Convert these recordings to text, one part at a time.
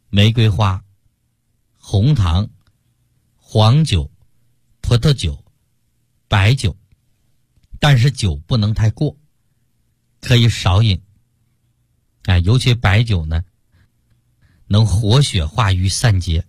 玫瑰花、红糖、黄酒、葡萄酒、白酒，但是酒不能太过，可以少饮。尤其白酒呢，能活血化瘀散结。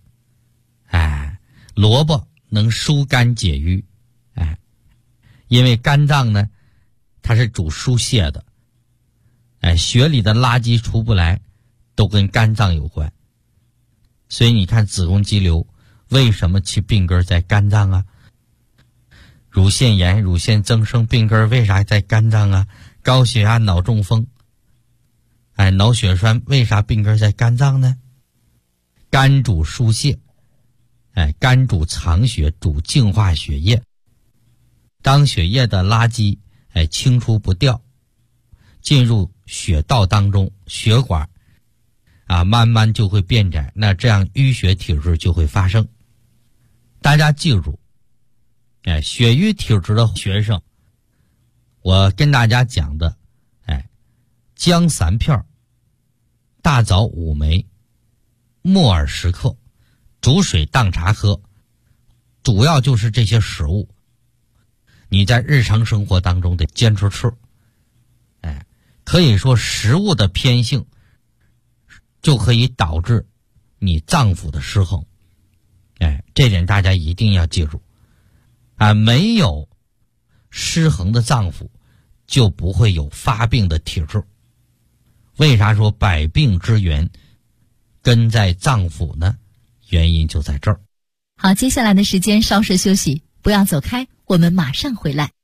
萝卜能疏肝解郁。因为肝脏呢，它是主疏泄的。血里的垃圾出不来，都跟肝脏有关。所以你看子宫肌瘤为什么其病根在肝脏啊？乳腺炎、乳腺增生病根为啥在肝脏啊？高血压、脑中风、脑血栓为啥病根在肝脏呢？肝主疏泄，肝主藏血，主净化血液。当血液的垃圾清除不掉，进入血道当中，血管慢慢就会变窄，那这样淤血体质就会发生。大家记住，血瘀体质的学生，我跟大家讲的，姜3片，大枣5枚，木耳10克，煮水当茶喝，主要就是这些食物，你在日常生活当中得坚持吃。可以说食物的偏性就可以导致你脏腑的失衡。这点大家一定要记住。没有失衡的脏腑，就不会有发病的体质。为啥说百病之源根在脏腑呢？原因就在这儿。 好，接下来的时间稍事休息，不要走开，我们马上回来。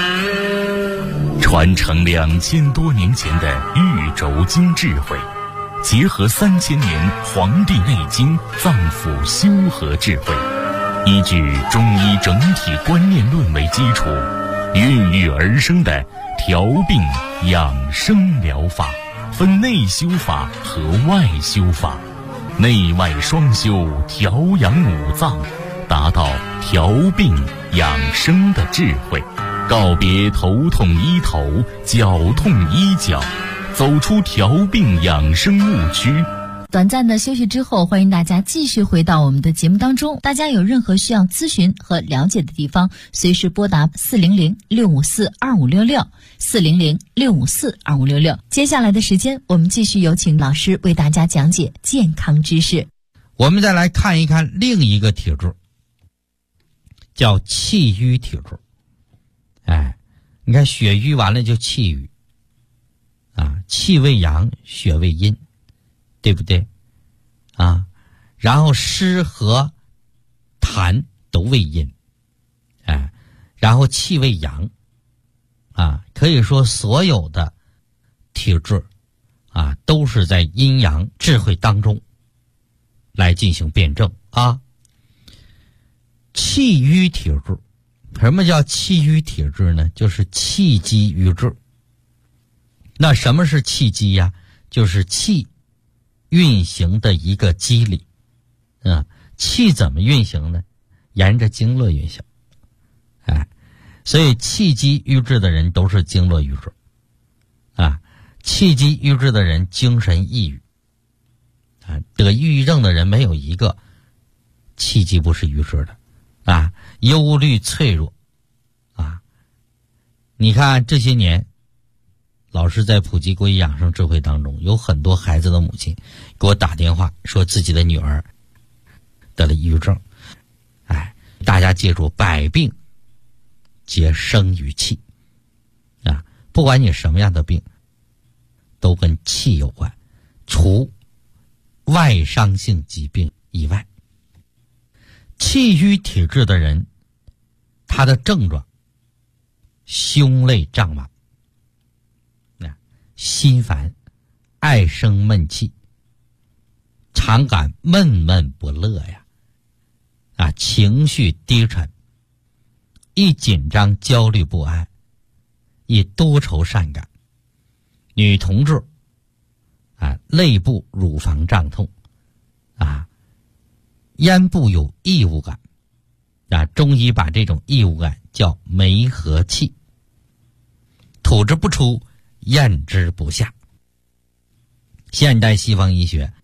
传承2000多年前的玉轴经智慧，结合3000年《黄帝内经》脏腑修和智慧，依据中医整体观念论为基础，孕育而生的调病养生疗法，分内修法和外修法，内外双修，调养五脏，达到调病养生的智慧。告别头痛医头，脚痛医脚，走出调病养生误区。 短暂的休息之后，欢迎大家继续回到我们的节目当中。大家有任何需要咨询和了解的地方，随时拨打400-654-2566 400-654-2566。接下来的时间，我们继续有请老师为大家讲解健康知识。 我们再来看一看另一个体质，叫气瘀体质。你看血瘀完了就气瘀气为阳，血为阴，对不对然后湿和痰都为阴，然后气为阳可以说所有的体质都是在阴阳智慧当中来进行辩证气瘀体质。什么叫气瘀体质呢？就是气机瘀滞。那什么是气机呀？就是气运行的一个机理气怎么运行呢？沿着经络运行所以气机瘀滞的人都是经络瘀滞气机瘀滞的人精神抑郁得抑郁症的人没有一个气机不是瘀滞的忧虑脆弱你看这些年老师在普及国医养生智慧当中，有很多孩子的母亲给我打电话说自己的女儿得了抑郁症大家记住，百病皆生于气不管你什么样的病都跟气有关，除外伤性疾病以外。气瘀体质的人，他的症状胸肋胀满心烦，爱生闷气，常感闷闷不乐情绪低沉，易紧张焦虑不安，易多愁善感。女同志肋部乳房胀痛咽部有异物感中医把这种异物感叫梅核气，吐之不出，咽之不下。现代西方医学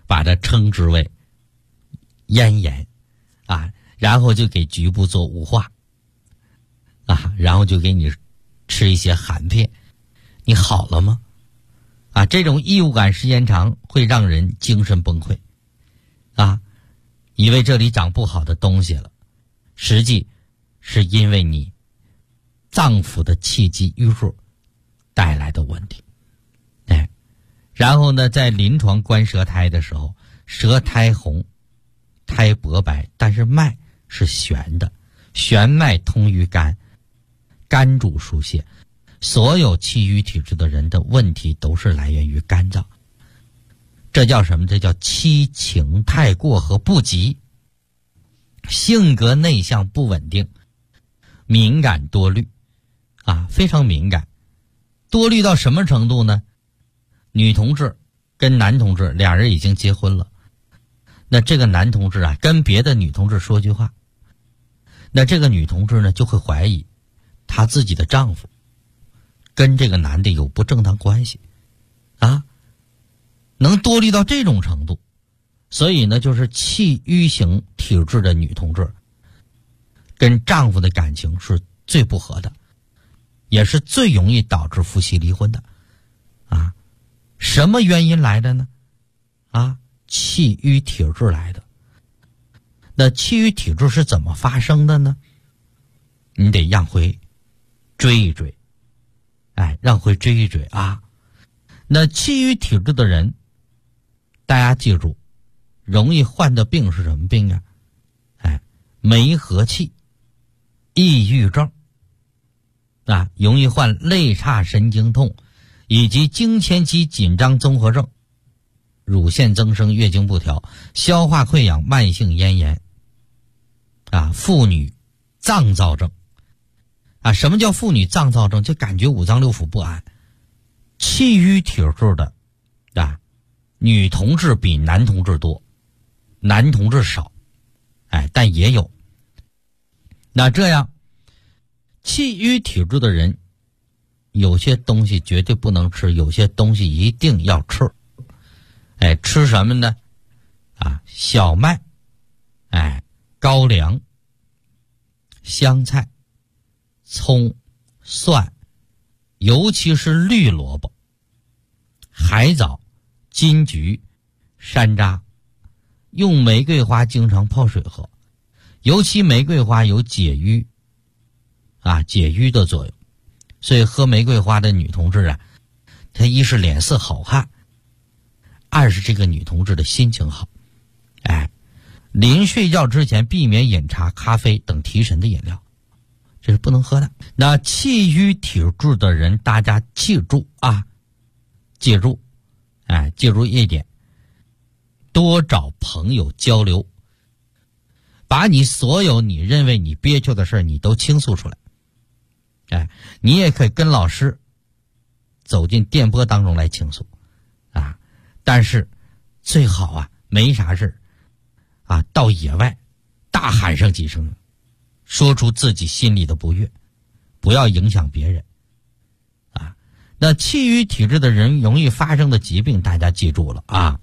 把它称之为咽炎啊，然后就给局部做雾化啊，然后就给你吃一些含片，你好了吗？啊，这种异物感时间长会让人精神崩溃啊，以为这里长不好的东西了，实际是因为你脏腑的气机淤弱带来的问题。哎，然后呢，在临床观舌苔的时候，舌苔红，苔薄白，但是脉是悬的，悬脉通于肝，肝主疏泄。所有气郁体质的人的问题都是来源于肝脏，这叫什么？这叫七情太过和不及，性格内向不稳定，敏感多虑啊，非常敏感。多虑到什么程度呢？女同志跟男同志俩人已经结婚了，那这个男同志啊跟别的女同志说句话，那这个女同志呢就会怀疑她自己的丈夫跟这个男的有不正当关系啊，能多虑到这种程度。所以呢，就是气郁型体质的女同志跟丈夫的感情是最不和的，也是最容易导致夫妻离婚的啊。什么原因来的呢？啊，气郁体质来的。那气郁体质是怎么发生的呢？你得让回追一追，哎，让回追一追啊。那气郁体质的人，大家记住，容易患的病是什么病啊？哎，梅核气、抑郁症啊，容易患肋叉神经痛以及经前期紧张综合症、乳腺增生、月经不调、消化溃疡、慢性咽炎啊，妇女脏躁症啊。什么叫妇女脏躁症？就感觉五脏六腑不安。气郁体质的啊，女同志比男同志多，男同志少，哎，但也有。那这样气郁体质的人，有些东西绝对不能吃，有些东西一定要吃。哎，吃什么呢？啊，小麦，哎，高粱、香菜、葱、蒜，尤其是绿萝卜、海藻、金桔、山楂。用玫瑰花经常泡水喝，尤其玫瑰花有解郁啊，解郁的作用。所以喝玫瑰花的女同志啊，她一是脸色好看，二是这个女同志的心情好。哎，临睡觉之前避免饮茶、咖啡等提神的饮料，这是不能喝的。那气郁体质的人，大家记住啊，记住，哎，记住一点，多找朋友交流，把你所有你认为你憋屈的事你都倾诉出来。哎，你也可以跟老师走进电波当中来倾诉啊，但是最好啊没啥事啊，到野外大喊上几声，说出自己心里的不悦，不要影响别人啊。那气郁体质的人容易发生的疾病，大家记住了啊，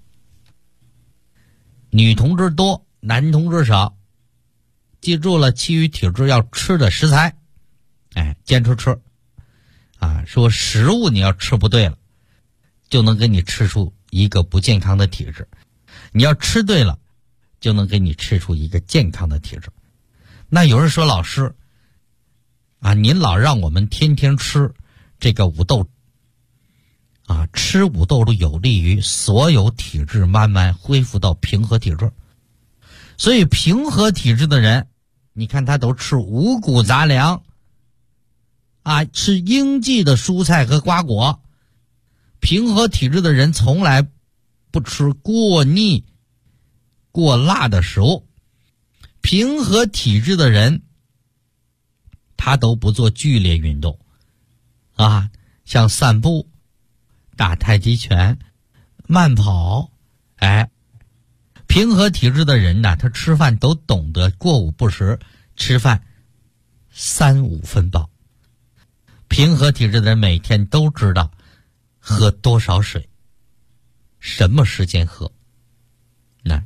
女同志多，男同志少。记住了，气郁体质要吃的食材，哎，坚持吃啊。说食物你要吃不对了，就能给你吃出一个不健康的体质，你要吃对了，就能给你吃出一个健康的体质。那有人说，老师啊，您老让我们天天吃这个五豆啊，吃五豆都有利于所有体质慢慢恢复到平和体质。所以平和体质的人，你看他都吃五谷杂粮啊，吃应季的蔬菜和瓜果。平和体质的人从来不吃过腻过辣的食物。平和体质的人他都不做剧烈运动啊，像散步、打太极拳、慢跑。哎，平和体质的人呢，他吃饭都懂得过午不食，吃饭3、5分饱。平和体质的人每天都知道喝多少水，什么时间喝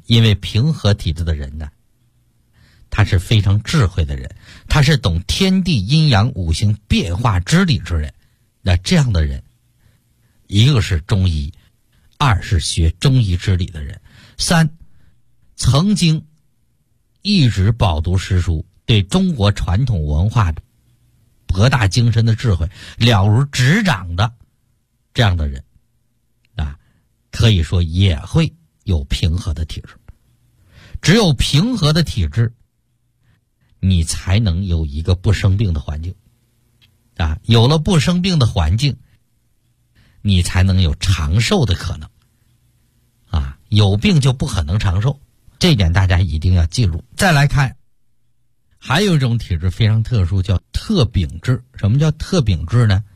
因为平和体质的人呢，他是非常智慧的人，他是懂天地阴阳五行变化之理之人。那这样的人，一个是中医，二是学中医之理的人，三曾经一直饱读诗书，对中国传统文化的博大精深的智慧了如指掌的这样的人啊，可以说也会有平和的体质。只有平和的体质，你才能有一个不生病的环境啊，有了不生病的环境，你才能有长寿的可能啊，有病就不可能长寿，这一点大家一定要记住。再来看，还有一种体质非常特殊，叫特禀质。什么叫特禀质呢？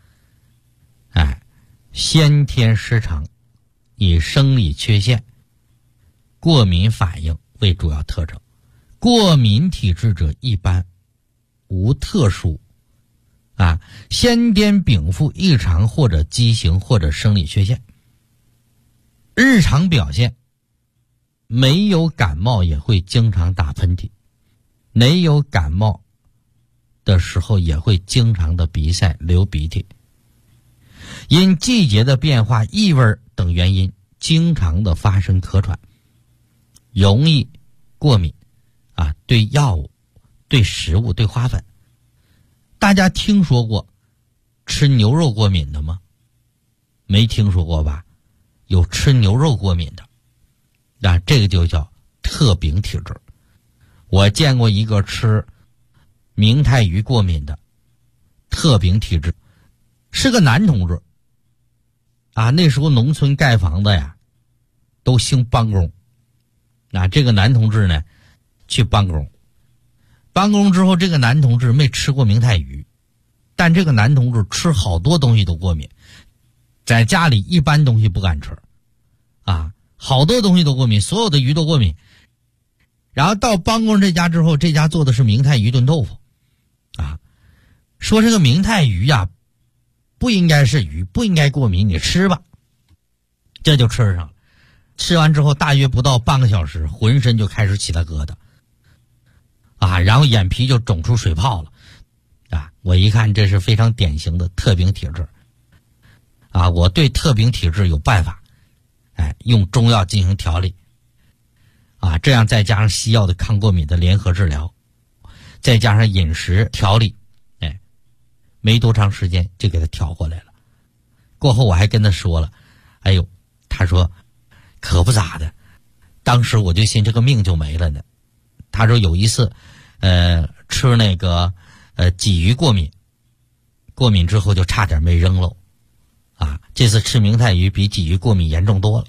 先天失常，以生理缺陷、过敏反应为主要特征。过敏体质者一般无特殊先天禀赋异常或者畸形或者生理缺陷。日常表现没有感冒也会经常打喷嚏，没有感冒的时候也会经常的鼻塞流鼻涕，因季节的变化、异味等原因经常的发生咳喘，容易过敏对药物、对食物、对花粉。大家听说过吃牛肉过敏的吗？没听说过吧？有吃牛肉过敏的，这个就叫特禀体质。我见过一个吃明太鱼过敏的特禀体质，是个男同志那时候农村盖房子呀都兴帮工这个男同志呢去帮工之后，这个男同志没吃过明太鱼，但这个男同志吃好多东西都过敏，在家里一般东西不敢吃好多东西都过敏，所有的鱼都过敏。然后到帮工这家之后，这家做的是明太鱼炖豆腐说这个明太鱼不应该是鱼，不应该过敏，你吃吧。这就吃上了。吃完之后大约不到半个小时，浑身就开始起了疙瘩然后眼皮就肿出水泡了我一看这是非常典型的特禀体质我对特禀体质有办法用中药进行调理这样再加上西药的抗过敏的联合治疗，再加上饮食调理没多长时间就给他调回来了。过后我还跟他说了，他说可不咋的，当时我就信这个命就没了呢。他说有一次吃那个鲫鱼过敏之后就差点没扔喽这次吃明太鱼比鲫鱼过敏严重多了。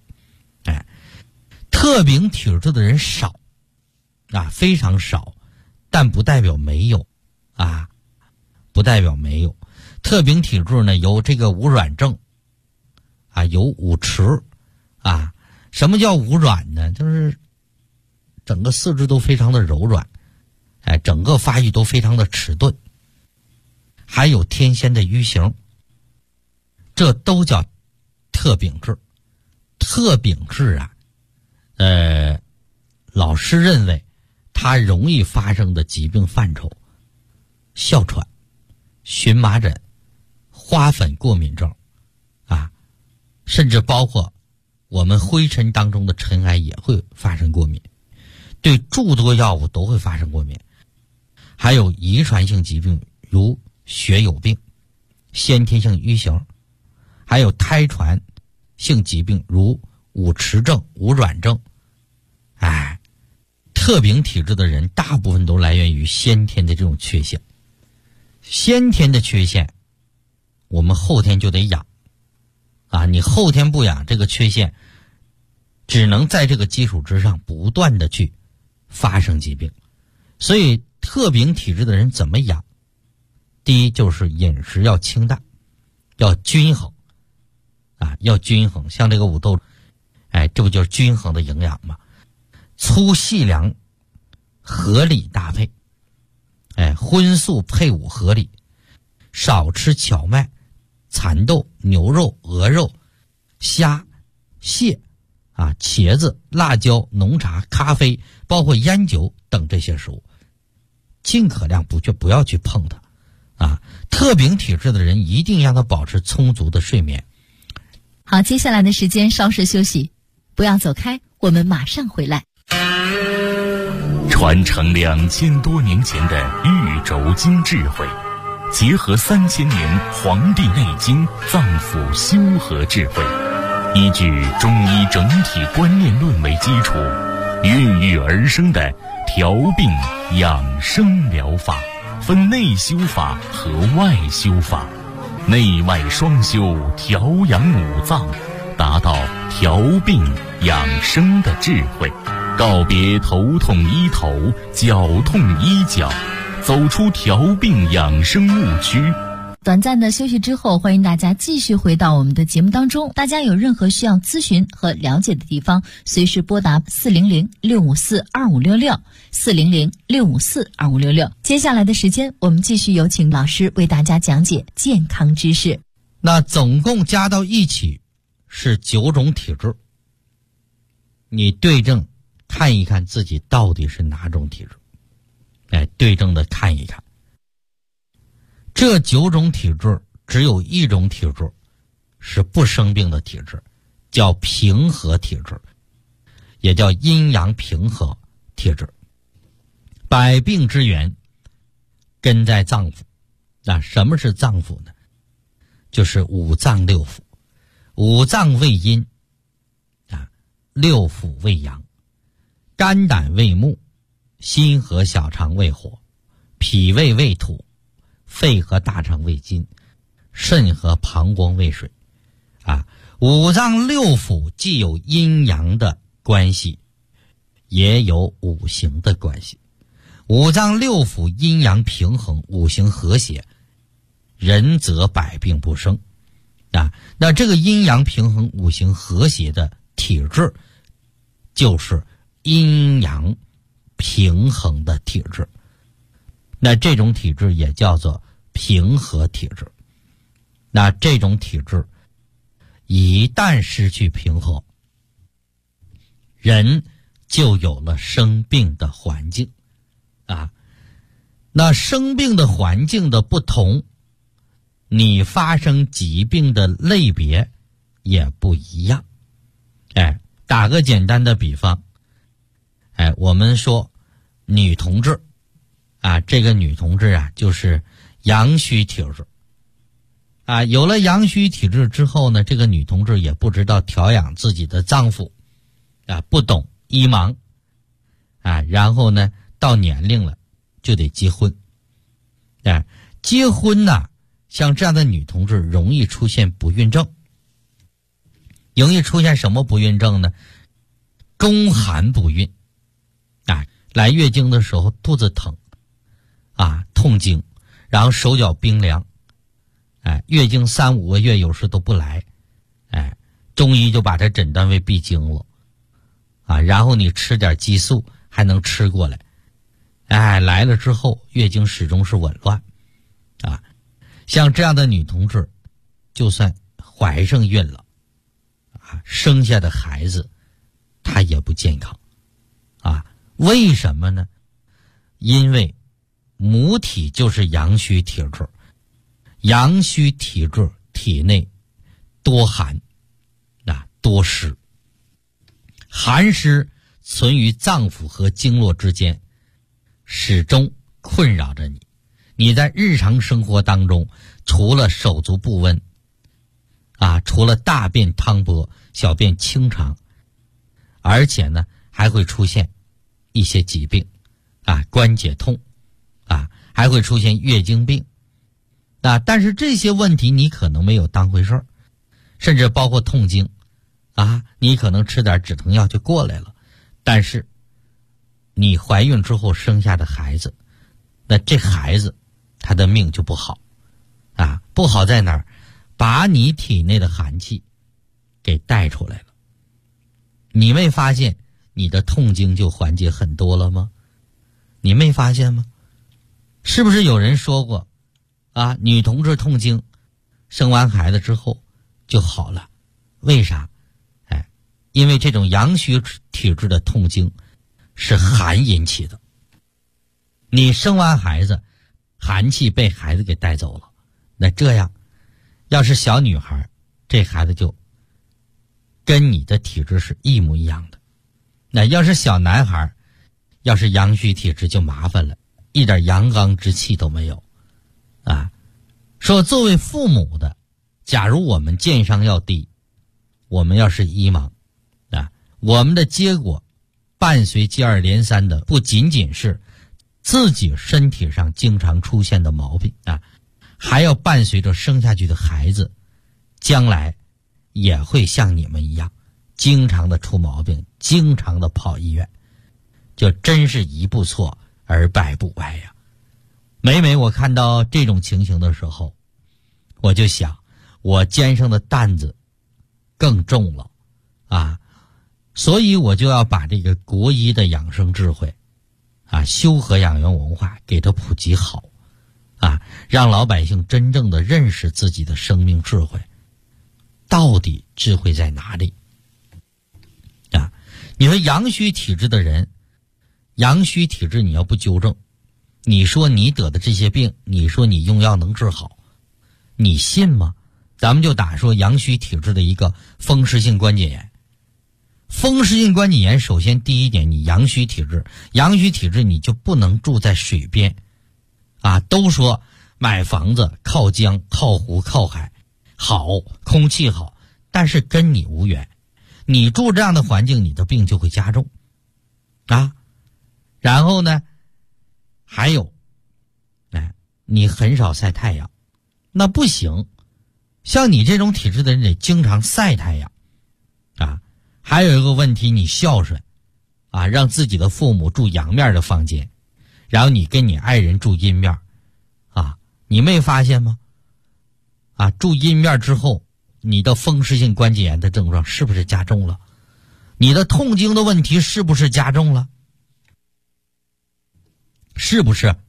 特禀体质的人少非常少，但不代表没有不代表没有。特禀体质呢有这个无软症有五迟什么叫无软呢？就是整个四肢都非常的柔软整个发育都非常的迟钝，还有天仙的瘀形，这都叫特禀质。特禀质老师认为它容易发生的疾病范畴：哮喘、荨麻疹、花粉过敏症甚至包括我们灰尘当中的尘埃也会发生过敏，对诸多药物都会发生过敏。还有遗传性疾病如血友病、先天性瘀形，还有胎传性疾病如五迟症、无软症。特禀体质的人大部分都来源于先天的这种缺陷。先天的缺陷我们后天就得养你后天不养，这个缺陷只能在这个基础之上不断的去发生疾病。所以特禀体质的人怎么养？第一就是饮食要清淡，要均衡要均衡。像这个五豆这不就是均衡的营养吗？粗细粮合理搭配荤素配伍合理，少吃荞麦、蚕豆、牛肉、鹅肉、虾、蟹茄子、辣椒、浓茶、咖啡，包括烟酒等这些食物，尽可量不要去碰它。特禀体质的人一定让他保持充足的睡眠。 好，接下来的时间稍事休息，不要走开，我们马上回来。 传承2000多年前的玉轴经智慧，结合3000年《黄帝内经》脏腑修和智慧，依据中医整体观念论为基础，孕育而生的调病养生疗法，分内修法和外修法，内外双修，调养五脏，达到调病养生的智慧，告别头痛医头，脚痛医脚，走出调病养生误区。 短暂的休息之后，欢迎大家继续回到我们的节目当中。大家有任何需要咨询和了解的地方，随时拨打400-654-2566 400-654-2566。接下来的时间，我们继续有请老师为大家讲解健康知识。 那总共加到一起是9种体质，你对症看一看自己到底是哪种体质，对症的看一看。这9种体质只有一种体质是不生病的体质，叫平和体质，也叫阴阳平和体质。百病之源根在脏腑。那什么是脏腑呢？就是五脏六腑。五脏为阴，六腑为阳。肝胆为木，心和小肠为火，脾胃为土，肺和大肠为金，肾和膀胱为水。五脏六腑既有阴阳的关系，也有五行的关系。五脏六腑阴阳平衡，五行和谐，人则百病不生。那这个阴阳平衡、五行和谐的体质，就是阴阳平衡的体质。那这种体质也叫做平和体质。那这种体质一旦失去平和，人就有了生病的环境。那生病的环境的不同，你发生疾病的类别也不一样。打个简单的比方，我们说女同志这个女同志就是阳虚体质。有了阳虚体质之后呢，这个女同志也不知道调养自己的脏腑，不懂医盲，然后呢，到年龄了就得结婚。结婚像这样的女同志容易出现不孕症。容易出现什么不孕症呢？宫寒不孕。来月经的时候肚子疼，痛经，然后手脚冰凉，月经3、5个月有时都不来，中医就把它诊断为闭经了，然后你吃点激素还能吃过来，来了之后月经始终是紊乱，像这样的女同志，就算怀上孕了，生下的孩子她也不健康，为什么呢？因为母体就是阳虚体质，阳虚体质体内多寒，多湿，寒湿存于脏腑和经络之间，始终困扰着你。你在日常生活当中，除了手足不温，除了大便汤薄、小便清长，而且呢还会出现一些疾病，关节痛，还会出现月经病，但是这些问题你可能没有当回事儿，甚至包括痛经，你可能吃点止疼药就过来了，但是你怀孕之后生下的孩子，那这孩子他的命就不好，不好在哪儿？把你体内的寒气给带出来了。你没发现你的痛经就缓解很多了吗？你没发现吗？是不是有人说过女同志痛经生完孩子之后就好了？为啥？ 因为这种阳虚体质的痛经是寒引起的。你生完孩子，寒气被孩子给带走了，那这样要是小女孩，这孩子就跟你的体质是一模一样的。那要是小男孩，要是阳虚体质就麻烦了，一点阳刚之气都没有啊。说作为父母的，假如我们健商要低，我们要是医盲啊，我们的结果伴随接二连三的不仅仅是自己身体上经常出现的毛病啊，还要伴随着生下去的孩子将来也会像你们一样经常的出毛病，经常的跑医院，就真是一步错而百步歪呀。每每我看到这种情形的时候，我就想我肩上的担子更重了啊，所以我就要把这个国医的养生智慧啊，修和养元文化给它普及好啊，让老百姓真正的认识自己的生命智慧，到底智慧在哪里啊？你说阳虚体质的人，阳虚体质你要不纠正，你说你得的这些病，你说你用药能治好，你信吗？咱们就打说阳虚体质的一个风湿性关节炎。风湿性关节炎首先第一点，你阳虚体质，阳虚体质你就不能住在水边啊。都说买房子靠江靠湖靠海好，空气好，但是跟你无缘，你住这样的环境，你的病就会加重啊。然后呢还有你很少晒太阳，那不行，像你这种体质的人得经常晒太阳啊。还有一个问题，你孝顺啊，让自己的父母住阳面的房间，然后你跟你爱人住阴面啊，你没发现吗？啊，住阴面之后，你的风湿性关节炎的症状是不是加重了？你的痛经的问题是不是加重了？是不是？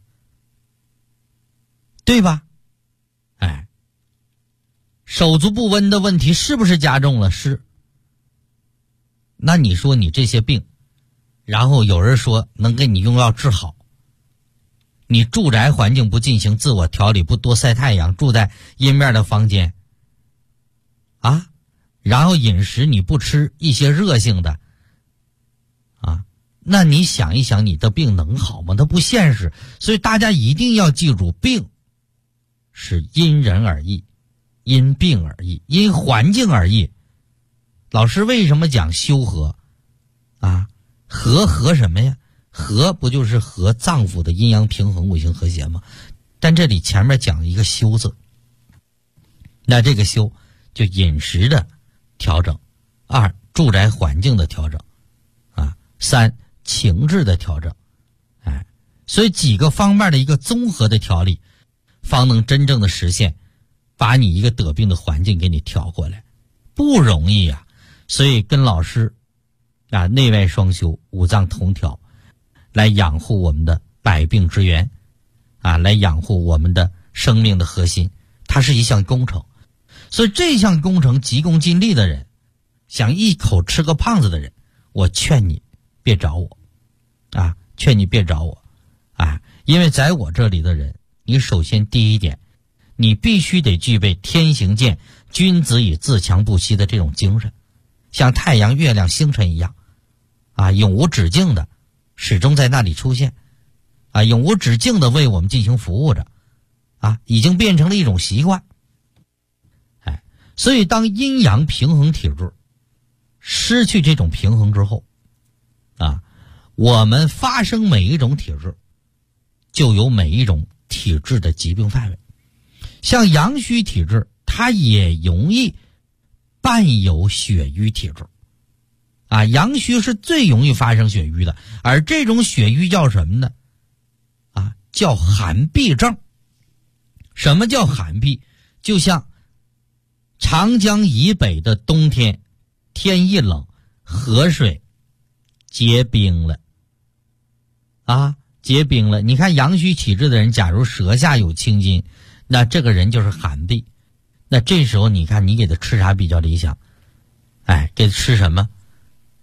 对吧？哎，手足不温的问题是不是加重了？是。那你说你这些病，然后有人说能给你用药治好，你住宅环境不进行自我调理，不多晒太阳，住在阴面的房间啊，然后饮食你不吃一些热性的啊，那你想一想，你的病能好吗？它不现实。所以大家一定要记住，病是因人而异，因病而异，因环境而异。老师为什么讲修和啊？和什么呀？和不就是和脏腑的阴阳平衡、五行和谐吗？但这里前面讲一个修字，那这个修就饮食的调整，二住宅环境的调整啊，三情志的调整，哎，所以几个方面的一个综合的调理，方能真正的实现把你一个得病的环境给你调过来，不容易啊。所以跟老师啊，内外双修，五脏同调，来养护我们的百病之源啊，来养护我们的生命的核心，它是一项工程。所以这项工程急功近利的人，想一口吃个胖子的人，我劝你别找我啊，劝你别找我啊，因为在我这里的人，你首先第一点，你必须得具备天行健，君子以自强不息的这种精神，像太阳、月亮、星辰一样啊，永无止境的始终在那里出现啊，永无止境的为我们进行服务着啊，已经变成了一种习惯。哎，所以当阴阳平衡体质失去这种平衡之后啊，我们发生每一种体质就有每一种体质的疾病范围。像阳虚体质，它也容易伴有血瘀体质啊，阳虚是最容易发生血瘀的，而这种血瘀叫什么呢？啊，叫寒痹症。什么叫寒痹？就像长江以北的冬天，天一冷，河水结冰了啊，结冰了。你看阳虚体质的人，假如舌下有青筋，那这个人就是寒痹。那这时候你看你给他吃啥比较理想？哎，给他吃什么？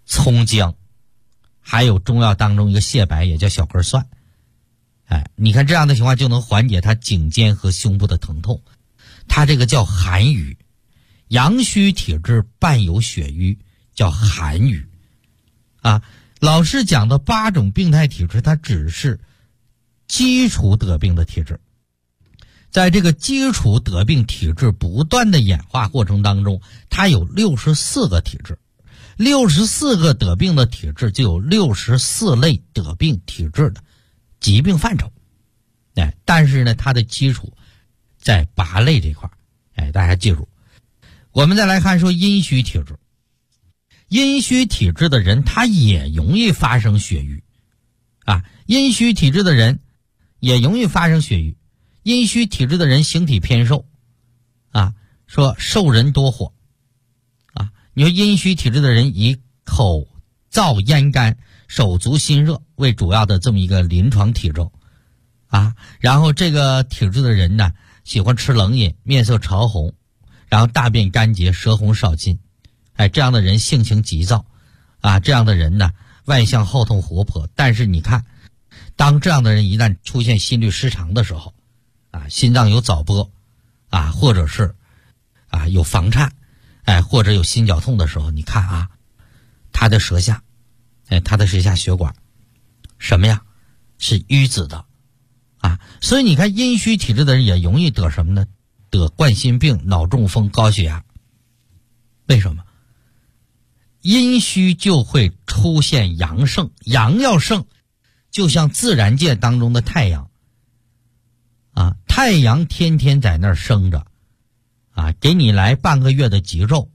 葱姜，还有中药当中一个蟹白，也叫小根蒜。你看这样的情况就能缓解他颈肩和胸部的疼痛。他这个叫寒瘀，阳虚体质伴有血瘀，叫寒瘀。老师讲的8种病态体质，它只是基础得病的体质。在这个基础得病体质不断的演化过程当中，它有64个体质，64个得病的体质就有64类得病体质的疾病范畴。但是呢，它的基础在8类这块。大家记住。我们再来看说阴虚体质。阴虚体质的人他也容易发生血瘀。阴虚体质的人也容易发生血瘀。阴虚体质的人形体偏瘦。说瘦人多火。你说阴虚体质的人以口燥咽干、手足心热为主要的这么一个临床体征。然后这个体质的人呢，喜欢吃冷饮，面色潮红，然后大便干结，舌红少津。这样的人性情急躁。这样的人呢，外向好动活泼。但是你看，当这样的人一旦出现心律失常的时候，心脏有早搏，或者是有房颤，或者有心绞痛的时候，你看他的舌下，他的舌下血管什么呀？是淤紫的。所以你看阴虚体质的人也容易得什么呢？得冠心病、脑中风、高血压。为什么？阴虚就会出现阳盛，阳要盛，就像自然界当中的太阳。太阳天天在那儿生着，给你来半个月的极昼。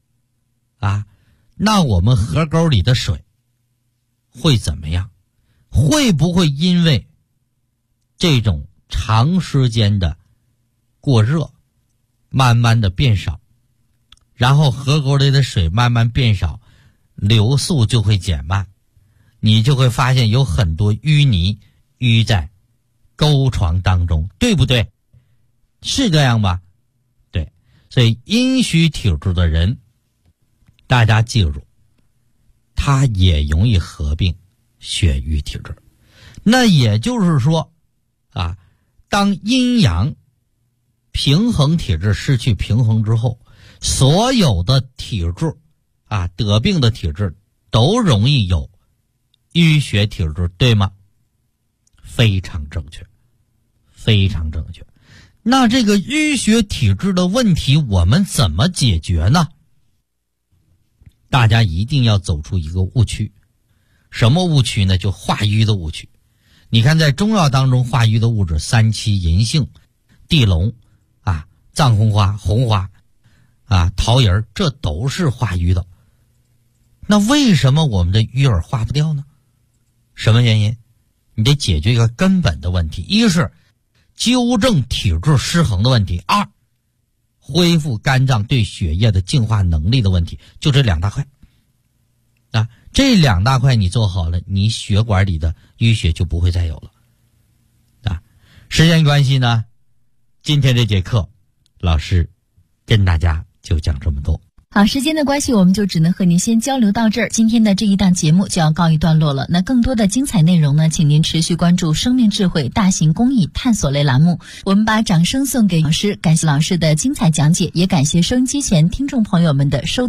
那我们河沟里的水会怎么样？会不会因为这种长时间的过热，慢慢的变少，然后河沟里的水慢慢变少，流速就会减慢，你就会发现有很多淤泥淤在沟床当中，对不对？是这样吧？对。所以阴虚体质的人，大家记住，他也容易合并血瘀体质。那也就是说当阴阳平衡体质失去平衡之后，所有的体质得病的体质都容易有淤血体质，对吗？非常正确，非常正确。那这个淤血体质的问题我们怎么解决呢？大家一定要走出一个误区。什么误区呢？就化瘀的误区。你看在中药当中化瘀的物质，三七、银杏、地龙藏红花、红花桃仁，这都是化瘀的。那为什么我们的瘀儿化不掉呢？什么原因？你得解决一个根本的问题，一是纠正体质失衡的问题，二恢复肝脏对血液的净化能力的问题，就这2大块。这2大块你做好了，你血管里的淤血就不会再有了。时间关系呢，今天这节课老师跟大家就讲这么多。 好，时间的关系，我们就只能和您先交流到这儿。今天的这一档节目就要告一段落了。那更多的精彩内容呢，请您持续关注生命智慧大型公益探索类栏目。我们把掌声送给老师，感谢老师的精彩讲解，也感谢收音机前听众朋友们的收听。